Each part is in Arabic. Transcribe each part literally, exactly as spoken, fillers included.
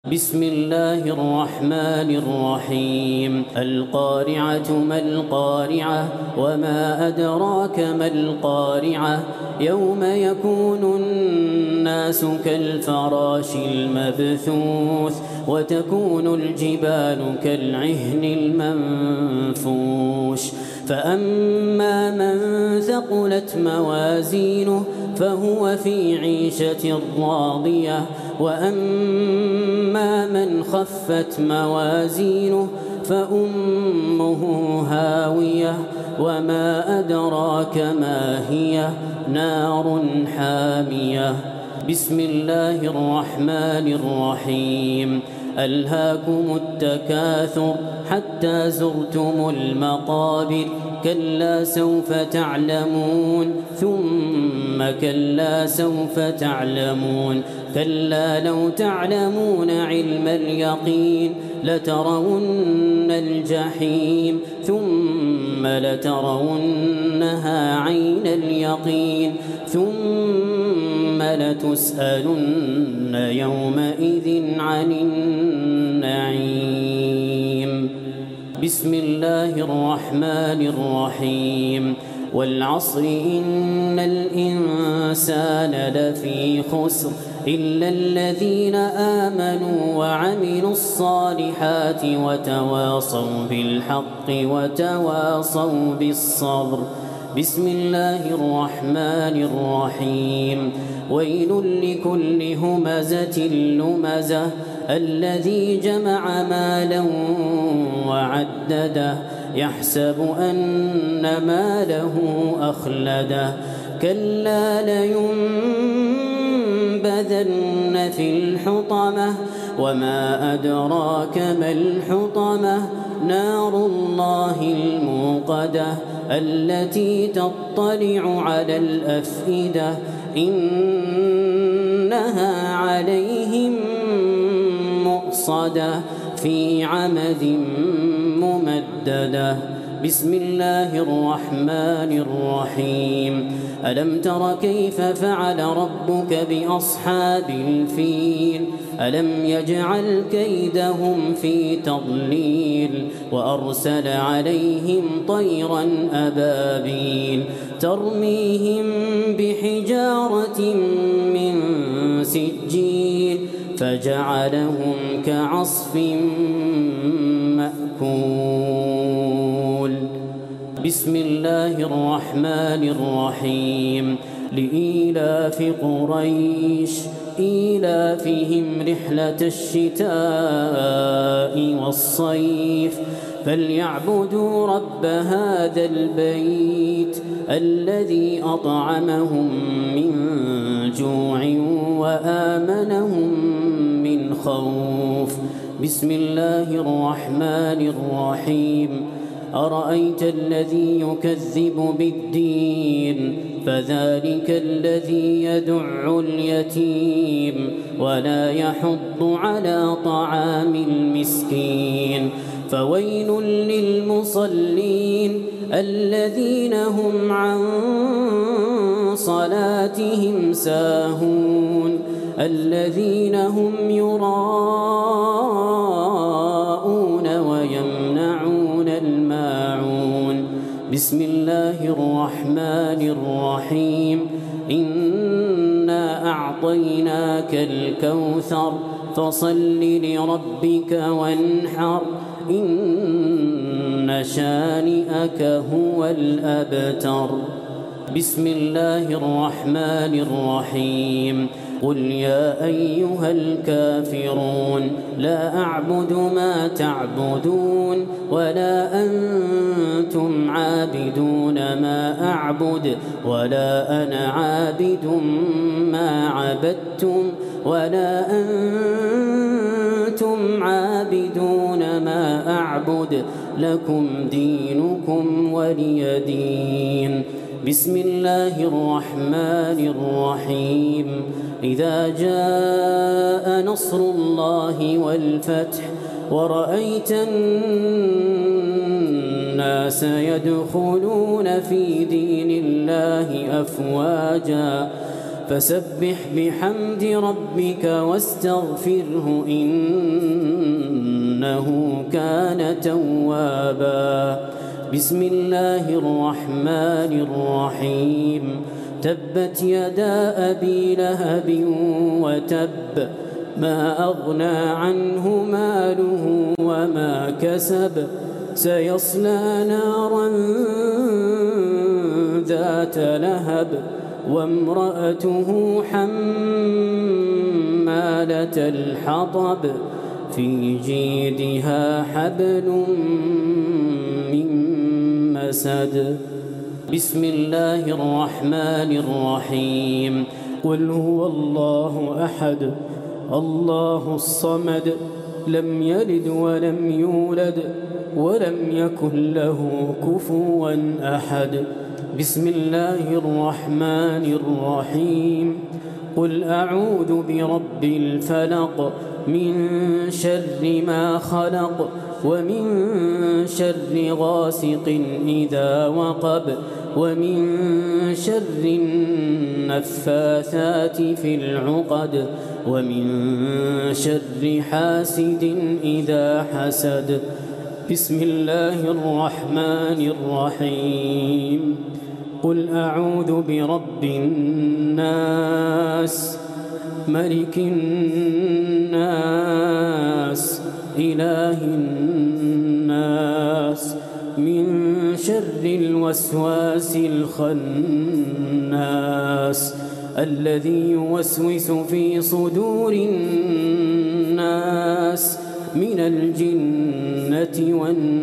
بسم الله الرحمن الرحيم. القارعة ما القارعة وما أدراك ما القارعة يوم يكون الناس كالفراش المبثوث وتكون الجبال كالعهن المنفوش فأما من ثقلت موازينه فهو في عيشة راضية وأما من خفت موازينه فأمه هاوية وما أدراك ما هي نار حامية. بسم الله الرحمن الرحيم. ألهاكم التكاثر حتى زرتم المقابر كلا سوف تعلمون ثم كلا سوف تعلمون كلا لو تعلمون علم اليقين لترون الجحيم ثم لترونها عين اليقين ثم لتسألن يومئذ عن النعيم. بسم الله الرحمن الرحيم. والعصر إن الإنسان لفي خسر إلا الذين آمنوا وعملوا الصالحات وتواصوا بالحق وتواصوا بالصبر. بسم الله الرحمن الرحيم. ويل لكل همزة لمزة الذي جمع مالا وعدده يحسب أن ماله أخلده كلا لينبذن في الحطمة وما أدراك ما الحطمة نار الله الموقدة التي تطلع على الأفئدة إنها عليهم مؤصدة في عمد ممددة. بسم الله الرحمن الرحيم. ألم تر كيف فعل ربك بأصحاب الفيل ألم يجعل كيدهم في تضليل وأرسل عليهم طيرا أبابيل ترميهم بحجارة من سجيل فجعلهم كعصف مأكول. بسم الله الرحمن الرحيم. لإيلاف قريش إيلافهم رحلة الشتاء والصيف فليعبدوا رب هذا البيت الذي أطعمهم من جوع وآمنهم من خوف. بسم الله الرحمن الرحيم. أرأيت الذي يكذب بالدين فذلك الذي يدع اليتيم ولا يحض على طعام المسكين فويل للمصلين الذين هم عن صلاتهم ساهون الذين هم يراءون ويمنعون الماعون. بسم الله الرحمن الرحيم. إنا أعطيناك الكوثر فصل لربك وانحر إن شانئك هو الأبتر. بسم الله الرحمن الرحيم. قل يا أيها الكافرون لا أعبد ما تعبدون ولا أنتم عابدون ما أعبد ولا أنا عابد ما عبدتم ولا أنتم عابدون ما أعبد لكم دينكم ولي دين. بسم الله الرحمن الرحيم. إذا جاء نصر الله والفتح ورأيت الناس يدخلون في دين الله أفواجا فسبح بحمد ربك واستغفره إنه كان توابا. بسم الله الرحمن الرحيم. تبت يدا أبي لهب وتب ما أغنى عنه ماله وما كسب سيصلى نارا ذات لهب وامرأته حمالة الحطب في جيدها حبل من مسد. بسم الله الرحمن الرحيم. قل هو الله أحد الله الصمد لم يلد ولم يولد ولم يكن له كفوا أحد. بسم الله الرحمن الرحيم. قل أعوذ برب الفلق من شر ما خلق ومن شر غاسق إذا وقب ومن شر النفاثات في العقد ومن شر حاسد إذا حسد. بسم الله الرحمن الرحيم. قل أعوذ برب الناس ملك الناس إله الناس من شر الوسواس الخناس الذي يوسوس في صدور الناس من الجنة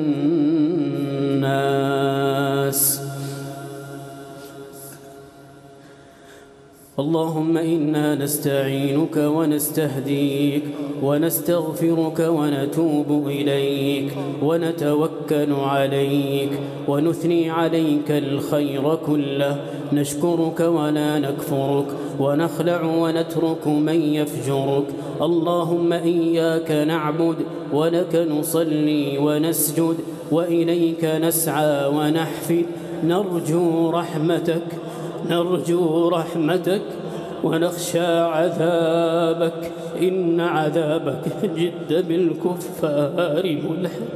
والناس. اللهم إنا نستعينك ونستهديك ونستغفرك ونتوب إليك ونتوكل عليك ونثني عليك الخير كله. نشكرك ولا نكفرك ونخلع ونترك من يفجرك. اللهم إياك نعبد ولك نصلي ونسجد وإليك نسعى ونحفد. نرجو رحمتك نرجو رحمتك ونخشى عذابك إن عذابك جد بالكفار ملحق.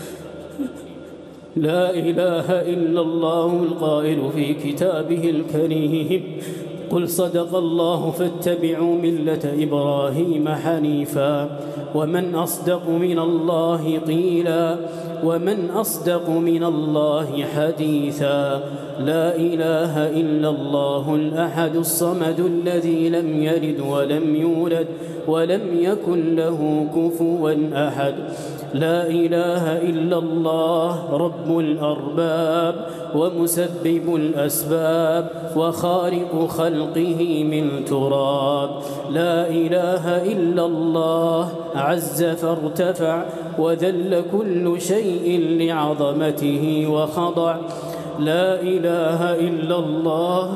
لا إله إلا الله القائل في كتابه الكريم قل صدق الله فاتبعوا ملة إبراهيم حنيفا ومن أصدق من الله قيلا ومن أصدق من الله حديثا. لا إله إلا الله الأحد الصمد الذي لم يلد ولم يولد ولم يكن له كفوا أحد. لا إله إلا الله رب الأرباب ومسبب الأسباب وخالق خلقه من تراب. لا إله إلا الله عز فارتفع وذل كل شيء لعظمته وخضع. لا إله إلا الله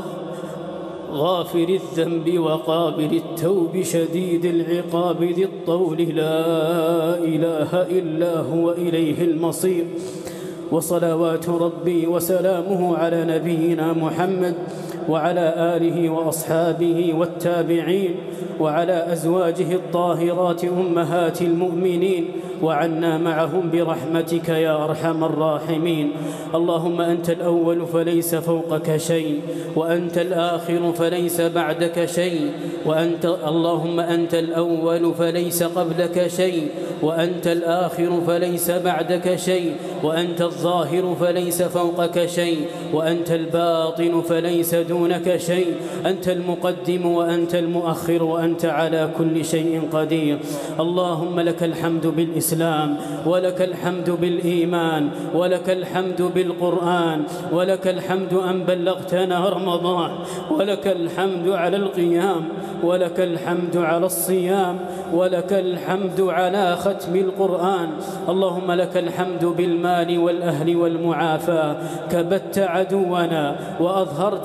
غافر الذنب وقابل التوب شديد العقاب ذي الطول. لا إله إلا هو إليه المصير. وصلوات ربي وسلامه على نبينا محمد وعلى آله وأصحابه والتابعين وعلى أزواجه الطاهرات أمهات المؤمنين وعنا معهم برحمتك يا أرحم الراحمين. اللهم أنت الأول فليس فوقك شيء وأنت الآخر فليس بعدك شيء وأنت اللهم أنت الأول فليس قبلك شيء وأنت الآخر فليس بعدك شيء وأنت الظاهر فليس فوقك شيء وأنت الباطن فليس دونك شيء. أنت المقدم وأنت المؤخر وأنت على كل شيء قدير. اللهم لك الحمد بالإسلام ولك الحمد بالإيمان ولك الحمد بالقرآن ولك الحمد أن بلغتنا رمضان ولك الحمد على القيام ولك الحمد على الصيام ولك الحمد على ختم القرآن. اللهم لك الحمد بالمال والأهل والمعافاة. كبت عدونا وأظهرت أمننا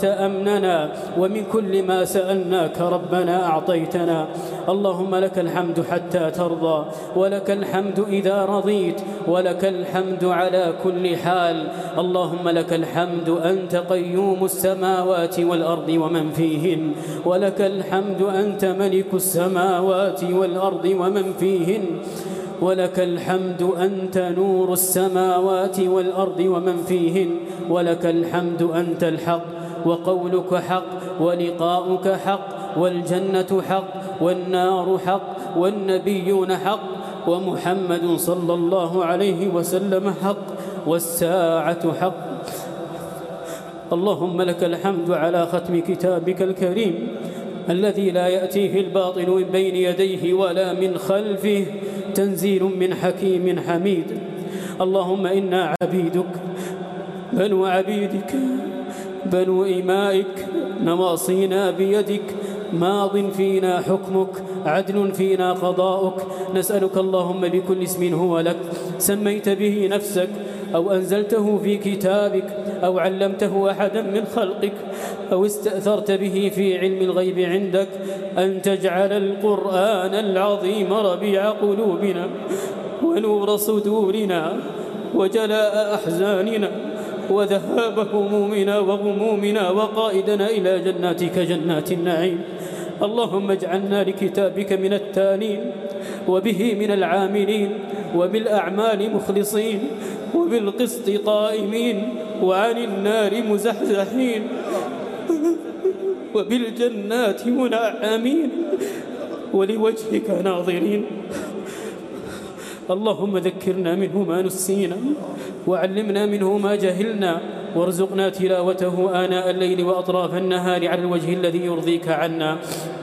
ظننا ومن كل ما سألناك ربنا أعطيتنا. اللهم لك الحمد حتى ترضى، ولك الحمد إذا رضيت، ولك الحمد على كل حال. اللهم لك الحمد أنت قيوم السماوات والأرض ومن فيهن، ولك الحمد أنت ملك السماوات والأرض ومن فيهن، ولك الحمد أنت نور السماوات والأرض ومن فيهن، ولك الحمد أنت الحق وقولك حق ولقاؤك حق والجنة حق والنار حق والنبيون حق ومحمد صلى الله عليه وسلم حق والساعة حق. اللهم لك الحمد على ختم كتابك الكريم الذي لا يأتيه الباطل من بين يديه ولا من خلفه، تنزيل من حكيم حميد. اللهم إنا عبيدك بنو عبيدك بنو إمائك، نواصينا بيدك، ماض فينا حكمك، عدل فينا قضاؤك. نسألك اللهم بكل اسم هو لك سميت به نفسك أو أنزلته في كتابك أو علمته أحدا من خلقك أو استأثرت به في علم الغيب عندك، أن تجعل القرآن العظيم ربيع قلوبنا ونور صدورنا وجلاء أحزاننا وذهاب همومنا وغمومنا وقائدنا إلى جناتك جنات النعيم. اللهم اجعلنا لكتابك من التالين وبه من العاملين وبالأعمال مخلصين وبالقسط قائمين وعن النار مزحزحين وبالجنات منعمين ولوجهك ناظرين. اللهم ذكرنا منه ما نسينا وعلمنا منه ما جهلنا وارزقنا تلاوته آناء الليل وأطراف النهار على الوجه الذي يرضيك عنا.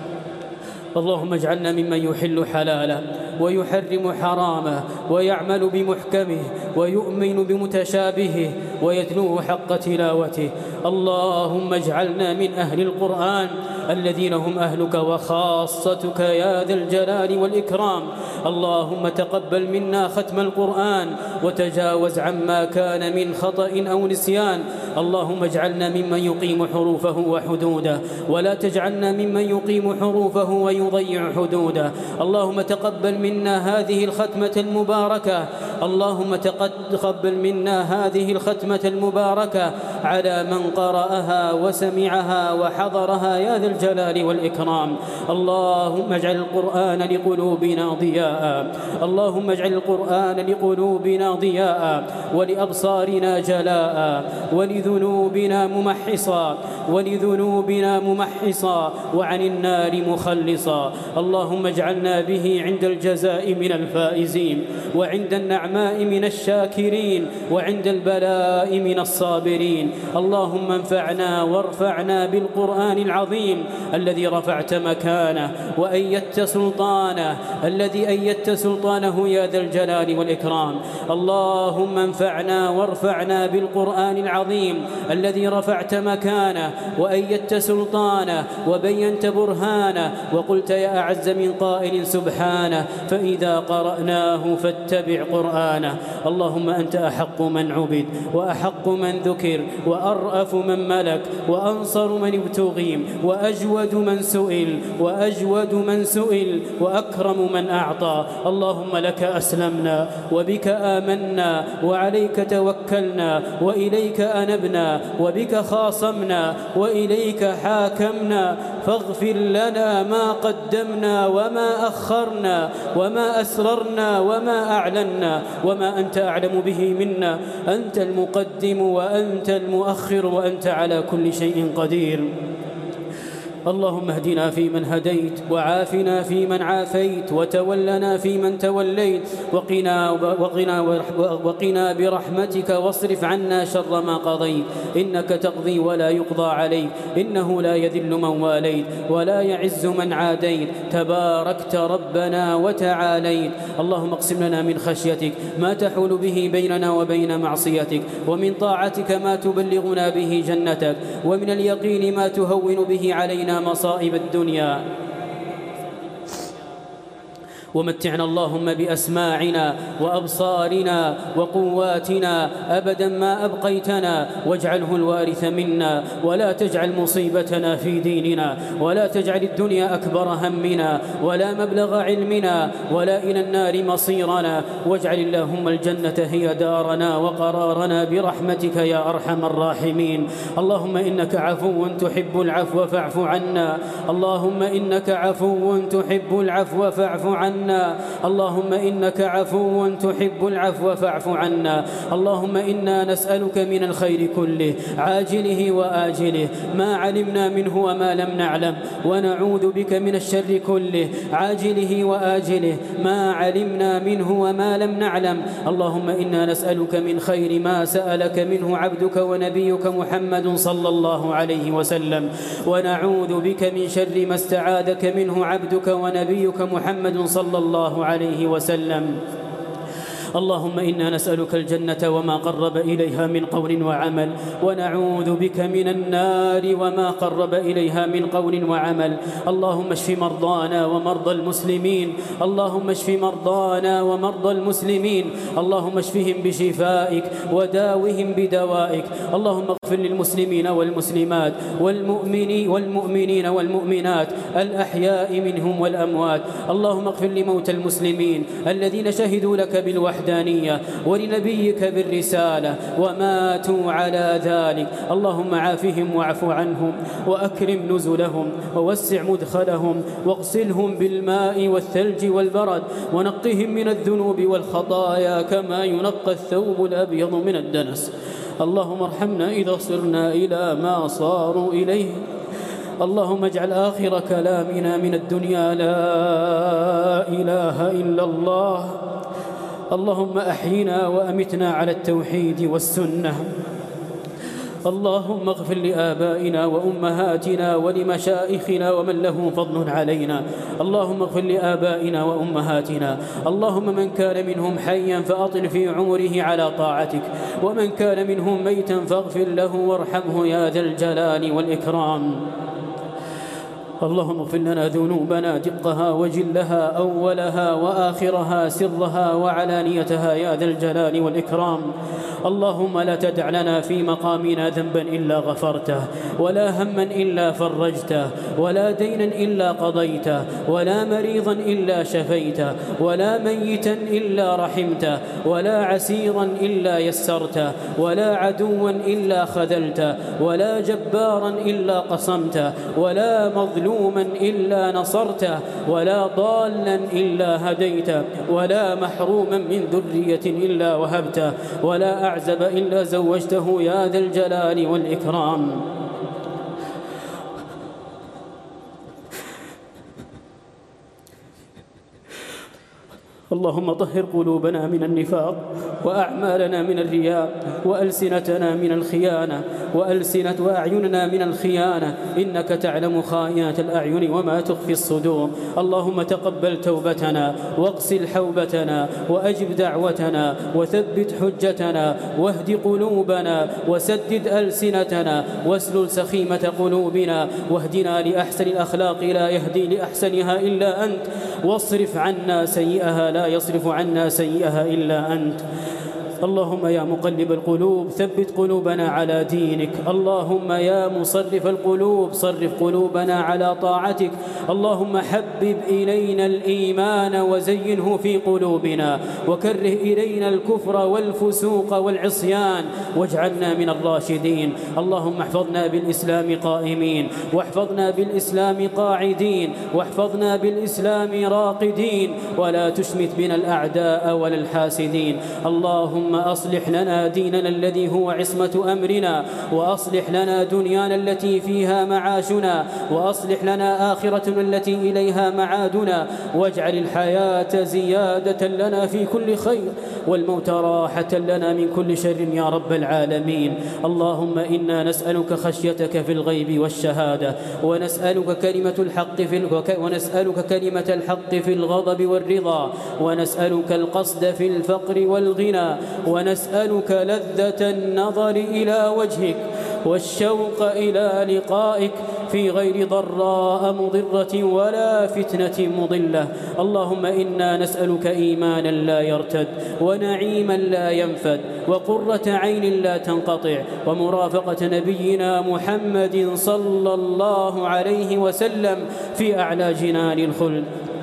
اللهم اجعلنا ممن يحل حلاله ويحرم حرامه ويعمل بمحكمه ويؤمن بمتشابهه ويتلوه حق تلاوته. اللهم اجعلنا من أهل القرآن الذين هم أهلك وخاصتك يا ذا الجلال والإكرام. اللهم تقبل منا ختم القرآن وتجاوز عما كان من خطأ أو نسيان. اللهم اجعلنا ممن يقيم حروفه وحدوده ولا تجعلنا ممن يقيم حروفه ويضيع حدوده. اللهم تقبل منا هذه الختمة المباركة اللهم تقبل منا هذه الختمة المباركة على من قرأها وسمعها وحضرها يا ذا الجلال والإكرام. اللهم اجعل القرآن لقلوبنا ضياء، اللهم اجعل القرآن لقلوبنا ضياء ولأبصارنا جلاء ولذنوبنا ممحصا ولذنوبنا ممحصا وعن النار مخلصا. اللهم اجعلنا به عند الجزاء من الفائزين وعند النعماء من الشاكرين وعند البلاء من الصابرين. اللهم انفعنا وارفعنا بالقرآن العظيم الذي رفعت مكانه وأيدت سلطانه الذي أيدت سلطانه يا ذا الجلال والإكرام. اللهم انفعنا وارفعنا بالقرآن العظيم الذي رفعت مكانه وأيدت سلطانه وبينت برهانه وقلت يا أعز من قائل سبحانه فإذا قرأناه فاتبع قرآنه. اللهم أنت أحق من عبد وأحق من ذكر وأرأف من ملك وأنصر من ابتغي وأجود من سئل وأجود من سئل وأكرم من أعطى. اللهم لك أسلمنا وبك آمنا وعليك توكلنا وإليك أنبنا وبك خاصمنا وإليك حاكمنا فاغفر لنا ما قدمنا وما أخرنا وما أسررنا وما أعلنا وما أنت أعلم به منا. أنت المقدم وأنت المؤخر وأنت على كل شيء قدير. اللهم اهدنا فيمن هديت وعافنا فيمن عافيت وتولنا فيمن توليت وقنا, وقنا, وقنا برحمتك واصرف عنا شر ما قضيت. إنك تقضي ولا يقضى عليك إنه لا يذل من واليت ولا يعز من عاديت تباركت ربنا وتعاليت. اللهم اقسم لنا من خشيتك ما تحول به بيننا وبين معصيتك ومن طاعتك ما تبلغنا به جنتك ومن اليقين ما تهون به علينا مصائب الدنيا ومتعنا اللهم بأسماعنا وأبصارنا وقواتنا أبدا ما أبقيتنا، واجعله الوارث منا، ولا تجعل مصيبتنا في ديننا، ولا تجعل الدنيا أكبر همنا ولا مبلغ علمنا ولا إلى النار مصيرنا، واجعل اللهم الجنة هي دارنا وقرارنا برحمتك يا أرحم الراحمين. اللهم إنك عفو تحب العفو فاعف عنا، اللهم إنك عفو تحب العفو فاعف عنا، اللهم إنك عفو تحب العفو فاعف عنا. اللهم إنا نسألك من الخير كله عاجله وآجله ما علمنا منه وما لم نعلم، ونعوذ بك من الشر كله عاجله وآجله ما علمنا منه وما لم نعلم. اللهم إنا نسألك من خير ما سألك منه عبدك ونبيك محمد صلى الله عليه وسلم، ونعوذ بك من شر ما استعاذك منه عبدك ونبيك محمد صلى الله عليه وسلم. اللهم إنا نسألك الجنة وما قرب إليها من قول وعمل، ونعوذ بك من النار وما قرب إليها من قول وعمل. اللهم اشف مرضانا ومرضى المسلمين، اللهم اشف مرضانا ومرضى المسلمين، اللهم اشفهم بشفائك وداوهم بدوائك. اللهم اغفر للمسلمين والمسلمات والمؤمنين والمؤمنين والمؤمنات الأحياء منهم والأموات. اللهم اغفر لموتى المسلمين الذين شهدوا لك بالوحدانية ولنبيك بالرسالة وماتوا على ذلك. اللهم عافهم واعف عنهم وأكرم نزلهم ووسع مدخلهم واغسلهم بالماء والثلج والبرد ونقهم من الذنوب والخطايا كما ينقى الثوب الأبيض من الدنس. اللهم ارحمنا إذا صرنا إلى ما صاروا إليه. اللهم اجعل آخر كلامنا من الدنيا لا إله إلا الله. اللهم أحينا وأمتنا على التوحيد والسنة. اللهم اغفر لآبائنا وأمهاتنا ولمشائخنا ومن له فضل علينا. اللهم اغفر لآبائنا وأمهاتنا. اللهم من كان منهم حيا فأطل في عمره على طاعتك، ومن كان منهم ميتا فاغفر له وارحمه يا ذا الجلال والإكرام. اللهم اغفر لنا ذنوبنا دقها وجلها أولها وآخرها سرها وعلانيتها يا ذا الجلال والإكرام. اللهم لا تدع لنا في مقامنا ذنبا إلا غفرته، ولا هما إلا فرجته، ولا دينا إلا قضيته، ولا مريضا إلا شفيته، ولا ميتا إلا رحمته، ولا عسيرا إلا يسرته، ولا عدوا إلا خذلته، ولا جبارا إلا قصمته، ولا مظلوما إلا نصرته، ولا ضالا إلا هديته، ولا محروما من ذرية إلا وهبته، ولا أعزب إلا زوجته يا ذا الجلال والإكرام. اللهم طهر قلوبنا من النفاق، وأعمالنا من الرياء، وألسنتنا من الخيانة، وألسنة وأعيننا من الخيانة، إنك تعلم خائنة الأعين وما تخفي الصدور. اللهم تقبل توبتنا واغسل حوبتنا وأجب دعوتنا وثبت حجتنا واهد قلوبنا وسدد ألسنتنا واسلل سخيمة قلوبنا، واهدنا لأحسن الأخلاق لا يهدي لأحسنها إلا أنت، واصرف عنا سيئها لا يصرف عنا سيئها إلا أنت. اللهم يا مقلب القلوب ثبت قلوبنا على دينك. اللهم يا مصرف القلوب صرف قلوبنا على طاعتك. اللهم حبب إلينا الإيمان وزينه في قلوبنا، وكره إلينا الكفر والفسوق والعصيان، واجعلنا من الراشدين. اللهم احفظنا بالإسلام قائمين، واحفظنا بالإسلام قاعدين، واحفظنا بالإسلام راقدين، ولا تشمت بنا الأعداء ولا الحاسدين. اللهم أصلح لنا ديننا الذي هو عصمة أمرنا، وأصلح لنا دنيانا التي فيها معاشنا، وأصلح لنا آخرتنا التي إليها معادنا، واجعل الحياة زيادة لنا في كل خير، والموت راحة لنا من كل شر يا رب العالمين. اللهم إنا نسألك خشيتك في الغيب والشهادة، ونسألك كلمة الحق في ونسألك كلمة الحق في الغضب والرضا، ونسألك القصد في الفقر والغنى، ونسألك لذة النظر إلى وجهك، والشوق إلى لقائك في غير ضراء مضرة ولا فتنة مضلة. اللهم إنا نسألك إيمانا لا يرتد، ونعيما لا ينفد، وقرة عين لا تنقطع، ومرافقة نبينا محمد صلى الله عليه وسلم في أعلى جنان الخلد.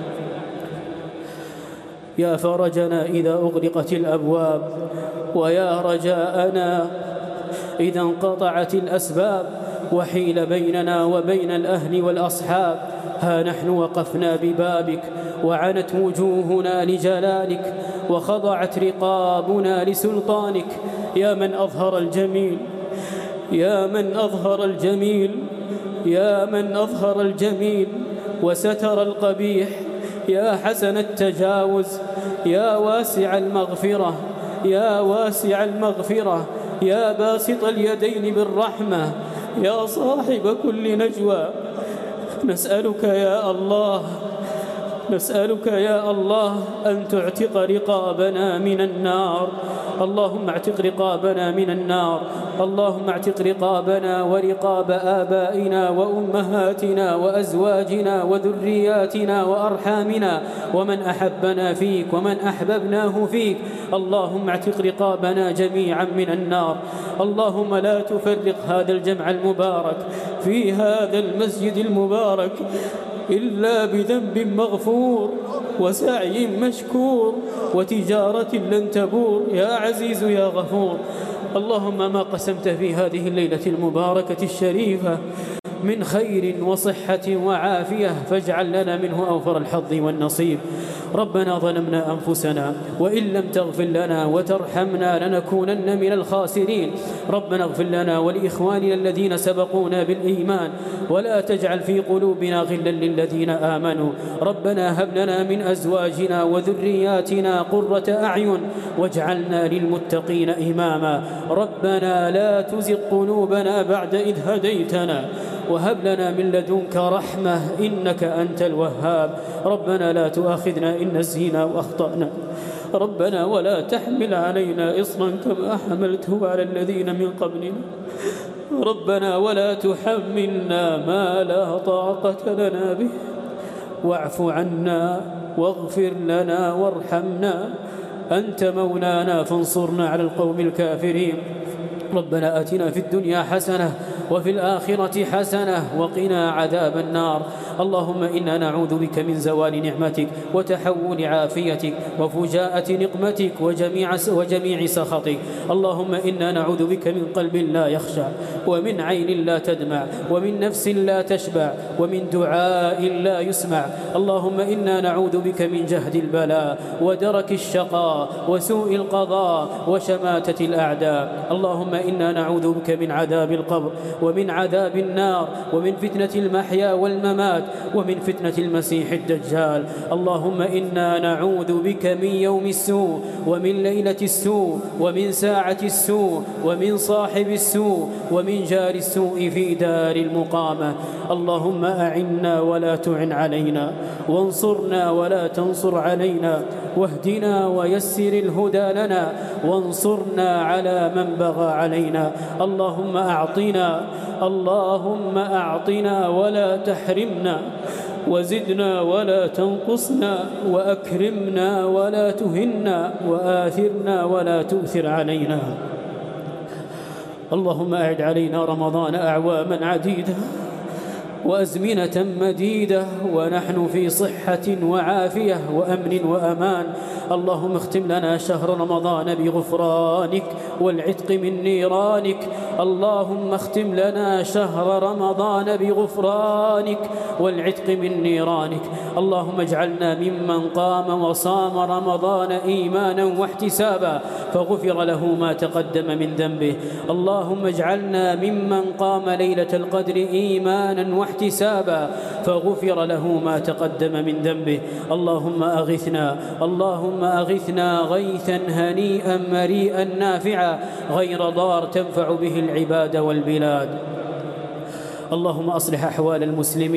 يا فرجنا إذا أغلقت الأبواب، ويا رجاءنا إذا انقطعت الأسباب، وحيل بيننا وبين الأهل والأصحاب. ها نحن وقفنا ببابك، وعنت وجوهنا لجلالك، وخضعت رقابنا لسلطانك. يا من أظهر الجميل، يا من أظهر الجميل، يا من أظهر الجميل وستر القبيح، يا حسن التجاوز، يا واسع المغفرة، يا واسع المغفرة، يا باسط اليدين بالرحمة، يا صاحب كل نجوى. نسألك يا الله، نسألك يا الله أن تعتق رقابنا من النار. اللهم اعتق رقابنا من النار، اللهم اعتق رقابنا ورقاب آبائنا وأمهاتنا وأزواجنا وذرياتنا وأرحامنا ومن أحبنا فيك ومن أحببناه فيك. اللهم اعتق رقابنا جميعا من النار. اللهم لا تفرق هذا الجمع المبارك في هذا المسجد المبارك إلا بذنب مغفور وسعي مشكور وتجارة لن تبور يا عزيز يا غفور. اللهم ما قسمت في هذه الليلة المباركة الشريفة من خير وصحة وعافية فاجعل لنا منه أوفر الحظ والنصيب. ربنا ظلمنا أنفسنا وإن لم تغفر لنا وترحمنا لنكونن من الخاسرين. ربنا اغفر لنا ولإخواننا الذين سبقونا بالإيمان ولا تجعل في قلوبنا غلا للذين آمنوا. ربنا هب لنا من أزواجنا وذرياتنا قرة أعين واجعلنا للمتقين إماما. ربنا لا تزغ قلوبنا بعد إذ هديتنا وهب لنا من لدنك رحمة إنك أنت الوهاب. ربنا لا تؤاخذنا إن نسينا وأخطأنا. ربنا ولا تحمل علينا إصرا كما حملته على الذين من قبلنا. ربنا ولا تحملنا ما لا طاقة لنا به واعف عنا واغفر لنا وارحمنا أنت مولانا فانصرنا على القوم الكافرين. ربنا آتنا في الدنيا حسنة وفي الآخرة حسنة وقنا عذاب النار. اللهم إنا نعوذ بك من زوال نعمتك وتحول عافيتك وفجاءة نقمتك وجميع وجميع سخطك. اللهم إنا نعوذ بك من قلب لا يخشع ومن عين لا تدمع ومن نفس لا تشبع ومن دعاء لا يسمع. اللهم إنا نعوذ بك من جهد البلاء ودرك الشقاء وسوء القضاء وشماتة الأعداء. اللهم إنا نعوذ بك من عذاب القبر ومن عذاب النار ومن فتنة المحيا والممات ومن فتنة المسيح الدجال. اللهم إنا نعوذ بك من يوم السوء ومن ليلة السوء ومن ساعة السوء ومن صاحب السوء ومن جار السوء في دار المقامة. اللهم أعنا ولا تعن علينا وانصرنا ولا تنصر علينا واهدنا ويسر الهدى لنا وانصرنا على من بغى علينا. اللهم أعطنا اللهم أعطنا ولا تحرمنا وزدنا ولا تنقصنا وأكرمنا ولا تهنا وآثرنا ولا تؤثر علينا. اللهم أعد علينا رمضان أعواما عديدة وأزمنة مديدة ونحن في صحة وعافية وأمن وأمان. اللهم اختم لنا شهر رمضان بغفرانك والعتق من نيرانك. اللهم اختم لنا شهر رمضان بغفرانك والعتق من نيرانك. اللهم اجعلنا ممن قام وصام رمضان إيمانا واحتسابا فغفر له ما تقدم من ذنبه. اللهم اجعلنا ممن قام ليلة القدر إيمانا واحتسابا فغفر له ما تقدم من ذنبه. اللهم أغثنا اللهم أغثنا غيثا هنيئا مريئا نافعا غير ضار تنفع به العباد والبلاد. اللهم أصلح أحوال المسلمين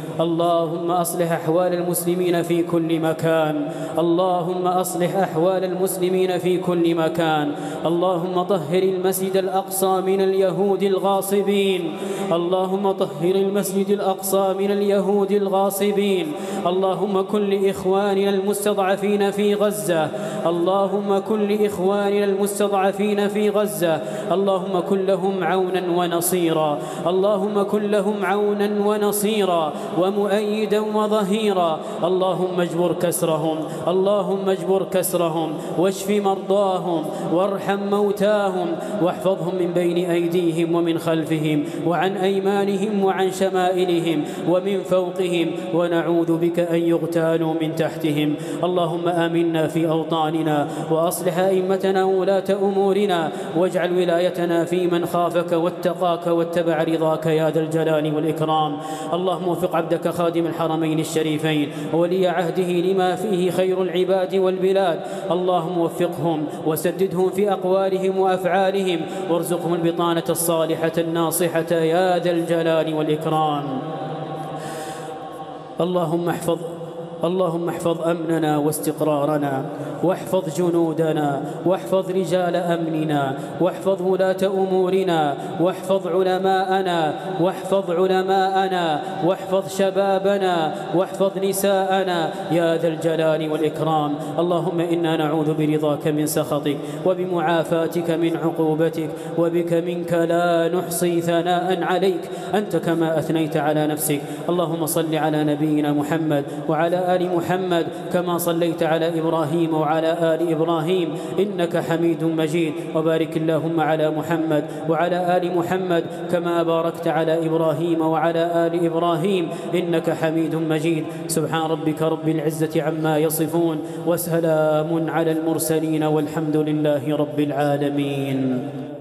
اللهم أصلح أحوال المسلمين في كل مكان اللهم أصلح أحوال المسلمين في كل مكان اللهم طهر المسجد الأقصى من اليهود الغاصبين اللهم طهر المسجد الأقصى من اليهود الغاصبين اللهم كن لإخواننا المستضعفين في غزة اللهم كن لإخواننا المستضعفين في غزة اللهم كن لهم عونا ونصيرا اللهم كن لهم عونا ونصيرا ومؤيدا وظهيرا اللهم اجبر كسرهم اللهم اجبر كسرهم واشف مرضاهم وارحم موتاهم واحفظهم من بين أيديهم ومن خلفهم وعن أيمانهم وعن شمائلهم ومن فوقهم ونعوذ بك أن يغتالوا من تحتهم اللهم آمنا في أوطاننا وأصلح أئمتنا وولاة أمورنا واجعل ولايتنا في من خافك واتقاك واتبع رضاك يا ذا الجلال والإكرام اللهم وفق عبدك خادم الحرمين الشريفين وولي عهده لما فيه خير العباد والبلاد اللهم وفقهم وسددهم في أقوالهم وأفعالهم وارزقهم البطانة الصالحة الناصحة يا ذا الجلال والإكرام اللهم احفظ اللهم احفظ أمننا واستقرارنا واحفظ جنودنا واحفظ رجال أمننا واحفظ ولاة أمورنا واحفظ علماءنا واحفظ علماءنا واحفظ شبابنا واحفظ نساءنا يا ذا الجلال والإكرام اللهم إنا نعوذ برضاك من سخطك وبمعافاتك من عقوبتك وبك منك لا نحصي ثناء عليك أنت كما أثنيت على نفسك اللهم صل على نبينا محمد وعلى آل محمد كما صليت على إبراهيم وعلى آل إبراهيم إنك حميد مجيد وبارك اللهم على محمد وعلى آل محمد كما باركت على إبراهيم وعلى آل إبراهيم إنك حميد مجيد سبحان ربك رب العزة عما يصفون وسلام على المرسلين والحمد لله رب العالمين.